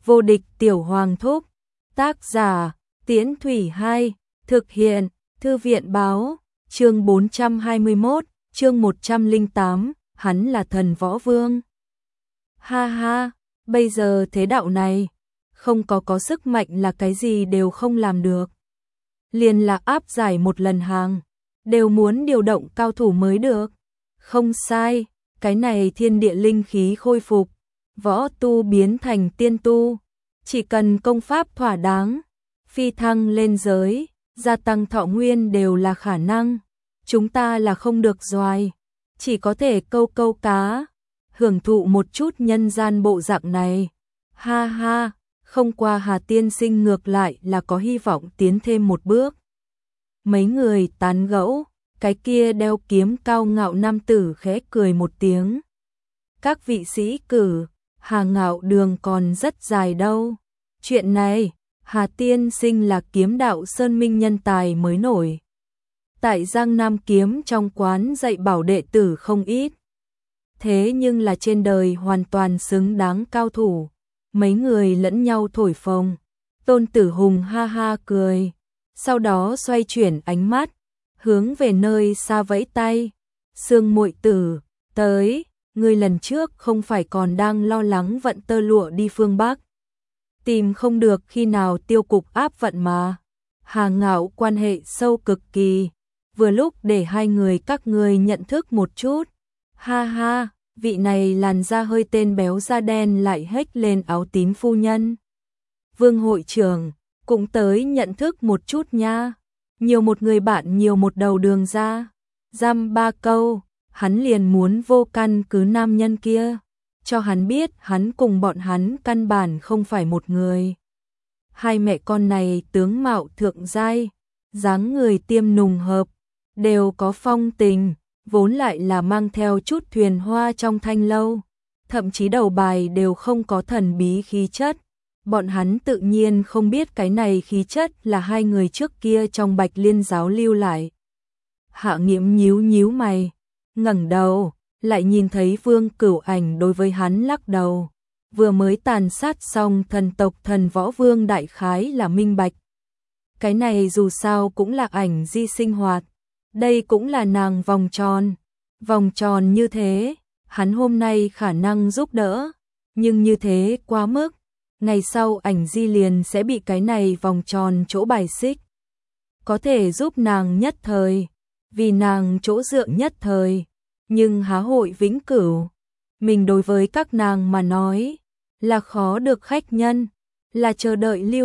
Vô địch tiểu hoàng thúc. Tác giả, Tiễn Thủy 2, thực hiện, Thư viện báo, chương 421, chương 108, hắn là thần võ vương. Ha ha, bây giờ thế đạo này, không có sức mạnh là cái gì đều không làm được. Liền là áp giải một lần hàng, đều muốn điều động cao thủ mới được. Không sai, cái này thiên địa linh khí khôi phục, võ tu biến thành tiên tu, chỉ cần công pháp thỏa đáng, phi thăng lên giới, gia tăng thọ nguyên đều là khả năng. Chúng ta là không được doài, chỉ có thể câu cá, hưởng thụ một chút nhân gian bộ dạng này. Ha ha, không qua Hà tiên sinh ngược lại là có hy vọng tiến thêm một bước. Mấy người tán gẫu, cái kia đeo kiếm cao ngạo nam tử khẽ cười một tiếng. Các vị sĩ cử, Hà Ngạo đường còn rất dài đâu. Chuyện này, Hà tiên sinh là kiếm đạo sơn minh nhân tài mới nổi. Tại Giang Nam kiếm trong quán dạy bảo đệ tử không ít. Thế nhưng là trên đời hoàn toàn xứng đáng cao thủ. Mấy người lẫn nhau thổi phồng. Tôn Tử Hùng ha ha cười. Sau đó xoay chuyển ánh mắt, hướng về nơi xa vẫy tay. Sương muội tử, tới, ngươi lần trước không phải còn đang lo lắng vận tơ lụa đi phương Bắc. Tìm không được khi nào tiêu cục áp vận mà. Hà Ngạo quan hệ sâu cực kỳ, vừa lúc để hai người các ngươi nhận thức một chút. Ha ha, vị này làn da hơi tên béo da đen lại hếch lên áo tím phu nhân. Vương hội trưởng, cũng tới nhận thức một chút nha. Nhiều một người bạn nhiều một đầu đường ra. Dăm ba câu, hắn liền muốn vô căn cứ nam nhân kia. Cho hắn biết hắn cùng bọn hắn căn bản không phải một người. Hai mẹ con này tướng mạo thượng giai, dáng người tiêm nùng hợp, đều có phong tình, vốn lại là mang theo chút thuyền hoa trong thanh lâu. Thậm chí đầu bài đều không có thần bí khí chất. Bọn hắn tự nhiên không biết cái này khí chất là hai người trước kia trong Bạch Liên giáo lưu lại. Hạ Nghiễm nhíu mày, ngẩng đầu, lại nhìn thấy Vương Cửu Ảnh đối với hắn lắc đầu. Vừa mới tàn sát xong thần tộc thần võ vương đại khái là minh bạch. Cái này dù sao cũng là Ảnh Di sinh hoạt, đây cũng là nàng vòng tròn. Vòng tròn như thế, hắn hôm nay khả năng giúp đỡ, nhưng như thế quá mức. Ngày sau Ảnh Di liền sẽ bị cái này vòng tròn chỗ bài xích. Có thể giúp nàng nhất thời, vì nàng chỗ dựa nhất thời, nhưng há hội vĩnh cửu. Mình đối với các nàng mà nói, là khó được khách nhân, là chờ đợi lưu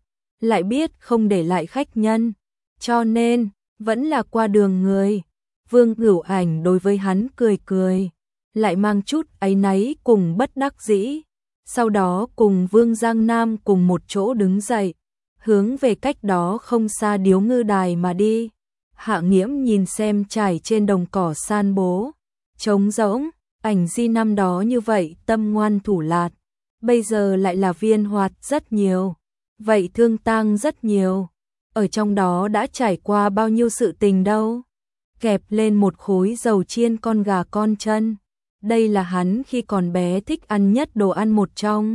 lại biết không để lại khách nhân, cho nên, vẫn là qua đường người. Vương Cửu Ảnh đối với hắn cười, lại mang chút áy náy cùng bất đắc dĩ. Sau đó cùng Vương Giang Nam cùng một chỗ đứng dậy, hướng về cách đó không xa điếu ngư đài mà đi. Hạ Nghiễm nhìn xem trải trên đồng cỏ san bố, trống rỗng, Ảnh Di năm đó như vậy tâm ngoan thủ lạt, bây giờ lại là viên hoạt rất nhiều, vậy thương tang rất nhiều, ở trong đó đã trải qua bao nhiêu sự tình đâu. Kẹp lên một khối dầu chiên con gà con chân. Đây là hắn khi còn bé thích ăn nhất đồ ăn một trong.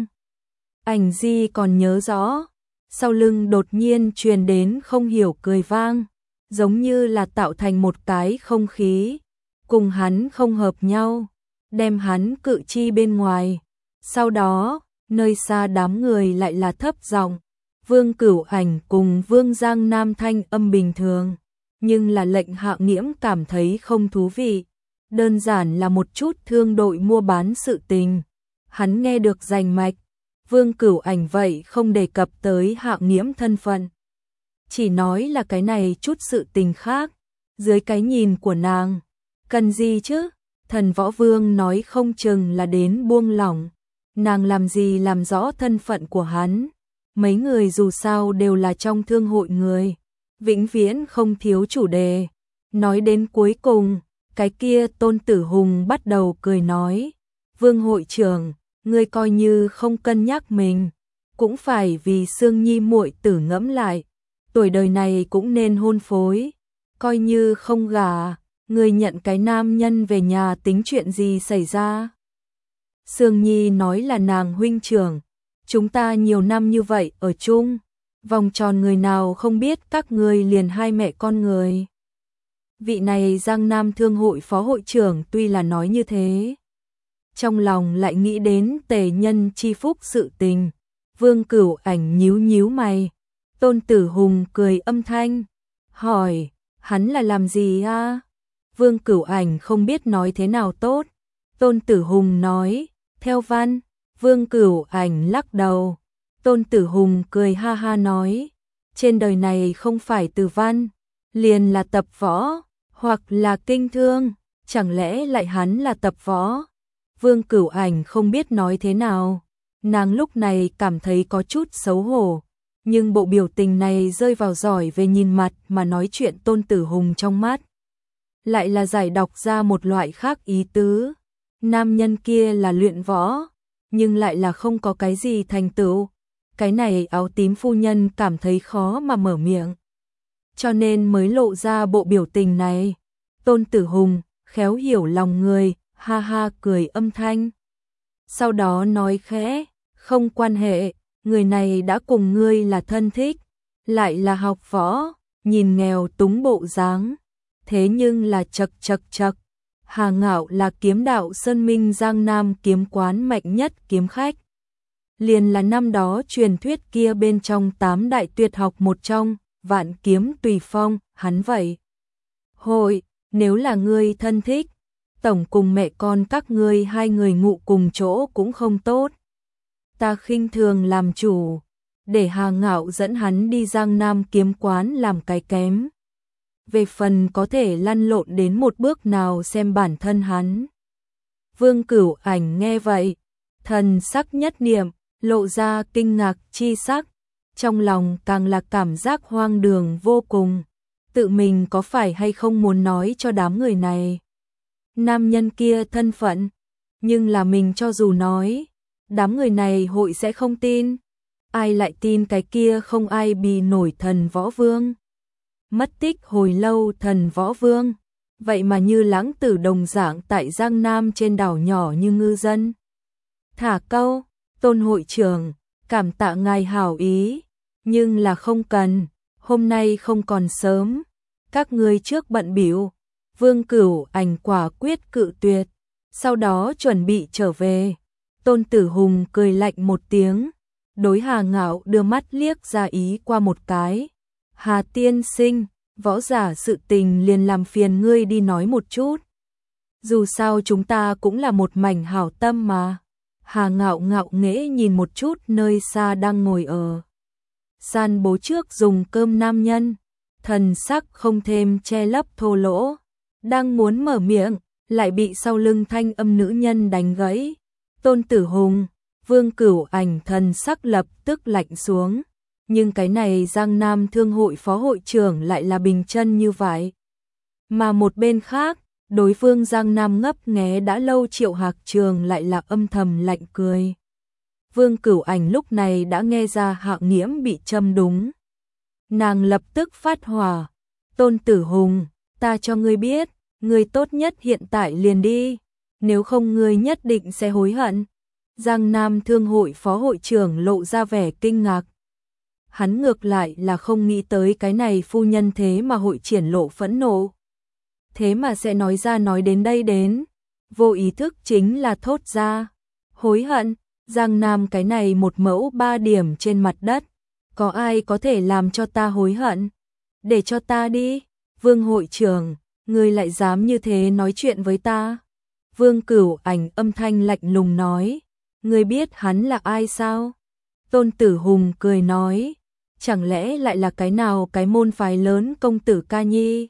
Ảnh Di còn nhớ rõ, sau lưng đột nhiên truyền đến không hiểu cười vang, giống như là tạo thành một cái không khí, cùng hắn không hợp nhau, đem hắn cự chi bên ngoài. Sau đó, nơi xa đám người lại là thấp giọng, Vương Cửu Ảnh cùng Vương Giang Nam thanh âm bình thường, nhưng là lệnh Hạ Nghiễm cảm thấy không thú vị. Đơn giản là một chút thương đội mua bán sự tình. Hắn nghe được rành mạch. Vương Cửu Ảnh vậy không đề cập tới Hạ Nghiễm thân phận. Chỉ nói là cái này chút sự tình khác. Dưới cái nhìn của nàng. Cần gì chứ? Thần võ vương nói không chừng là đến buông lỏng. Nàng làm gì làm rõ thân phận của hắn. Mấy người dù sao đều là trong thương hội người. Vĩnh viễn không thiếu chủ đề. Nói đến cuối cùng. Cái kia Tôn Tử Hùng bắt đầu cười nói, Vương hội trưởng, ngươi coi như không cân nhắc mình, cũng phải vì Sương Nhi muội tử ngẫm lại, tuổi đời này cũng nên hôn phối, coi như không gả, ngươi nhận cái nam nhân về nhà tính chuyện gì xảy ra. Sương Nhi nói là nàng huynh trưởng, chúng ta nhiều năm như vậy ở chung, vòng tròn người nào không biết các ngươi liền hai mẹ con người. Vị này Giang Nam Thương hội phó hội trưởng tuy là nói như thế, trong lòng lại nghĩ đến Tề Nhân chi phúc sự tình. Vương Cửu Ảnh nhíu nhíu mày. Tôn Tử Hùng cười âm thanh, hỏi, hắn là làm gì a? Vương Cửu Ảnh không biết nói thế nào tốt. Tôn Tử Hùng nói, theo văn. Vương Cửu Ảnh lắc đầu. Tôn Tử Hùng cười ha ha nói, trên đời này không phải từ văn, liền là tập võ, hoặc là kinh thương, chẳng lẽ lại hắn là tập võ? Vương Cửu Ảnh không biết nói thế nào, nàng lúc này cảm thấy có chút xấu hổ, nhưng bộ biểu tình này rơi vào giỏi về nhìn mặt mà nói chuyện Tôn Tử Hùng trong mắt. Lại là giải đọc ra một loại khác ý tứ, nam nhân kia là luyện võ, nhưng lại là không có cái gì thành tựu. Cái này áo tím phu nhân cảm thấy khó mà mở miệng, cho nên mới lộ ra bộ biểu tình này. Tôn Tử Hùng khéo hiểu lòng người, ha ha cười âm thanh. Sau đó nói khẽ, không quan hệ, người này đã cùng ngươi là thân thích, lại là học võ, nhìn nghèo túng bộ dáng, thế nhưng là chật chật chật. Hà Ngạo là kiếm đạo Sơn Minh Giang Nam kiếm quán mạnh nhất kiếm khách, liền là năm đó truyền thuyết kia bên trong 8 đại tuyệt học một trong, Vạn Kiếm Tùy Phong, hắn vậy. Hội, nếu là ngươi thân thích, tổng cùng mẹ con các ngươi hai người ngụ cùng chỗ cũng không tốt. Ta khinh thường làm chủ, để Hà Ngạo dẫn hắn đi Giang Nam kiếm quán làm cái kém. Về phần có thể lăn lộn đến một bước nào xem bản thân hắn. Vương Cửu Ảnh nghe vậy, thần sắc nhất niệm, lộ ra kinh ngạc chi sắc, trong lòng càng là cảm giác hoang đường vô cùng. Tự mình có phải hay không muốn nói cho đám người này nam nhân kia thân phận, nhưng là mình cho dù nói, đám người này hội sẽ không tin. Ai lại tin cái kia không ai bì nổi thần võ vương. Mất tích hồi lâu thần võ vương, vậy mà như lãng tử đồng dạng tại Giang Nam trên đảo nhỏ như ngư dân. Thả câu, Tôn hội trưởng, cảm tạ ngài hảo ý, nhưng là không cần, hôm nay không còn sớm, các ngươi trước bận bịu. Vương Cửu Ảnh quả quyết cự tuyệt, sau đó chuẩn bị trở về. Tôn Tử Hùng cười lạnh một tiếng, đối Hà Ngạo đưa mắt liếc ra ý qua một cái. Hà tiên sinh, võ giả sự tình liền làm phiền ngươi đi nói một chút. Dù sao chúng ta cũng là một mảnh hảo tâm mà. Hà Ngạo ngạo nghễ nhìn một chút nơi xa đang ngồi ở san bố trước dùng cơm nam nhân, thần sắc không thêm che lấp thô lỗ, đang muốn mở miệng, lại bị sau lưng thanh âm nữ nhân đánh gãy. Tôn Tử Hùng, Vương Cửu Ảnh thần sắc lập tức lạnh xuống, nhưng cái này Giang Nam Thương hội phó hội trưởng lại là bình chân như vậy. Mà một bên khác, đối phương Giang Nam ngấp nghé đã lâu Triệu Hạc Trường lại là âm thầm lạnh cười. Vương Cửu Ảnh lúc này đã nghe ra Hạo Nghiễm bị châm đúng. Nàng lập tức phát hỏa. Tôn Tử Hùng, ta cho ngươi biết, ngươi tốt nhất hiện tại liền đi, nếu không ngươi nhất định sẽ hối hận. Giang Nam Thương hội phó hội trưởng lộ ra vẻ kinh ngạc. Hắn ngược lại là không nghĩ tới cái này phu nhân thế mà hội triển lộ phẫn nộ. Thế mà sẽ nói ra nói đến đây đến, vô ý thức chính là thốt ra. Hối hận, Giang Nam cái này một mẫu 3 điểm trên mặt đất, có ai có thể làm cho ta hối hận? Để cho ta đi, Vương hội trưởng, ngươi lại dám như thế nói chuyện với ta? Vương Cửu Ảnh âm thanh lạnh lùng nói, ngươi biết hắn là ai sao? Tôn Tử Hùng cười nói, chẳng lẽ lại là cái nào cái môn phái lớn công tử ca nhi?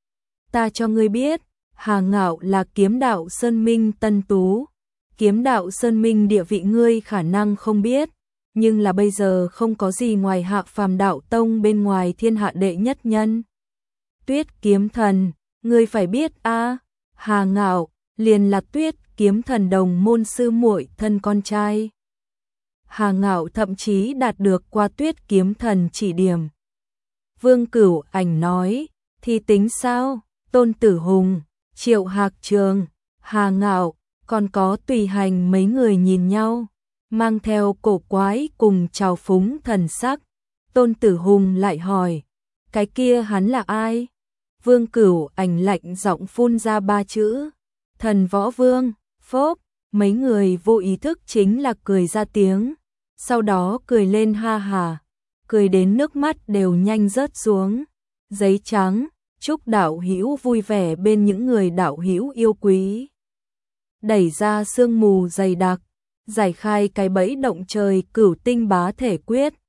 Ta cho ngươi biết, Hà Ngạo là kiếm đạo Sơn Minh tân tú. Kiếm đạo Sơn Minh địa vị ngươi khả năng không biết, nhưng là bây giờ không có gì ngoài Hạ Phàm đạo tông bên ngoài thiên hạ đệ nhất nhân. Tuyết kiếm thần, ngươi phải biết a, Hà Ngạo liền là Tuyết kiếm thần đồng môn sư muội thân con trai. Hà Ngạo thậm chí đạt được qua Tuyết kiếm thần chỉ điểm. Vương Cửu Ảnh nói, thì tính sao? Tôn Tử Hùng, Triệu Hạc Trường, Hà Ngạo, còn có Tùy Hành mấy người nhìn nhau, mang theo cổ quái cùng trào phúng thần sắc. Tôn Tử Hùng lại hỏi, cái kia hắn là ai? Vương Cửu Ảnh lạnh giọng phun ra 3 chữ, Thần Võ Vương. Phốp, mấy người vô ý thức chính là cười ra tiếng, sau đó cười lên ha hà, cười đến nước mắt đều nhanh rớt xuống. Giấy trắng, chúc đạo hữu vui vẻ bên những người đạo hữu yêu quý. Đẩy ra sương mù dày đặc, giải khai cái bẫy động trời Cửu Tinh Bá Thể Quyết.